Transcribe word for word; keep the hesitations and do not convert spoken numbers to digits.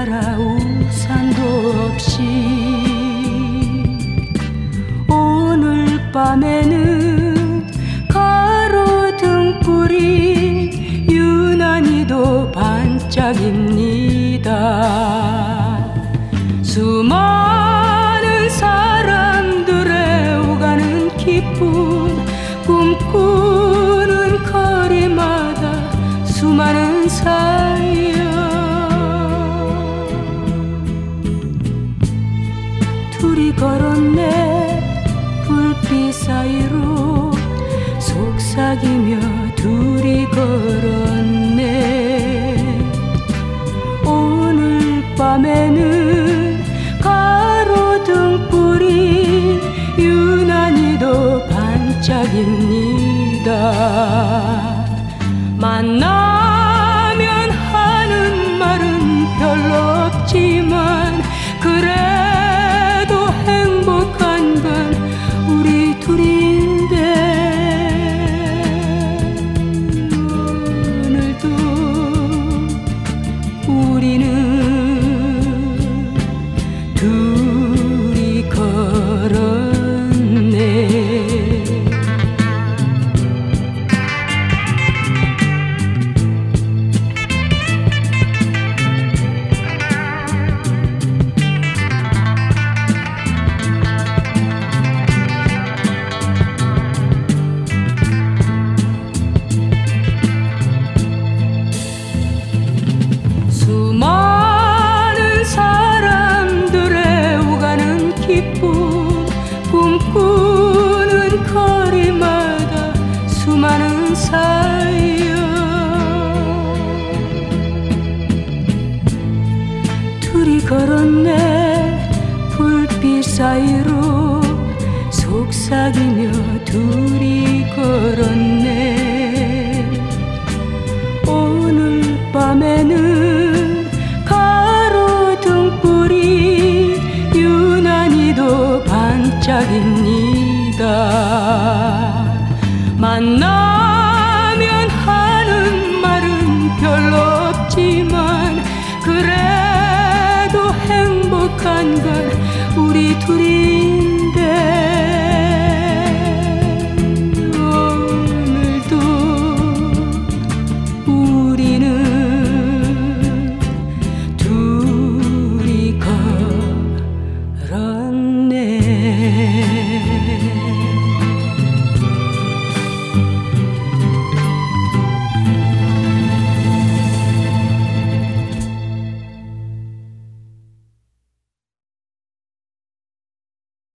따라 우산도 없이 오늘 밤에는 가로등불이 유난히도 반짝입니다. 수많은 사람들의 오가는 기쁨 꿈꾸는 거리마다 수많은 사연 둘이 걸었네. 불빛 사이로 속삭이며 둘이 걸었네. 오늘 밤에는 가로등불이 유난히도 반짝입니다. 만나면 하는 말은 별로 없지만 그래도 행복한 건 우리 둘인데 오늘도 우리는 둘이 걸었네. 수많은 사람들의 오가는 기쁨 꿈꾸는 거리마다 수많은 사연 둘이 걸었네. 불빛 사이로 속삭이며 둘이 걸었네. 오늘 밤에는 가로등불이 유난히도 반짝입니다. 만나면 하는 말은 별로 없지만 그래도 행복한 건 우리 둘이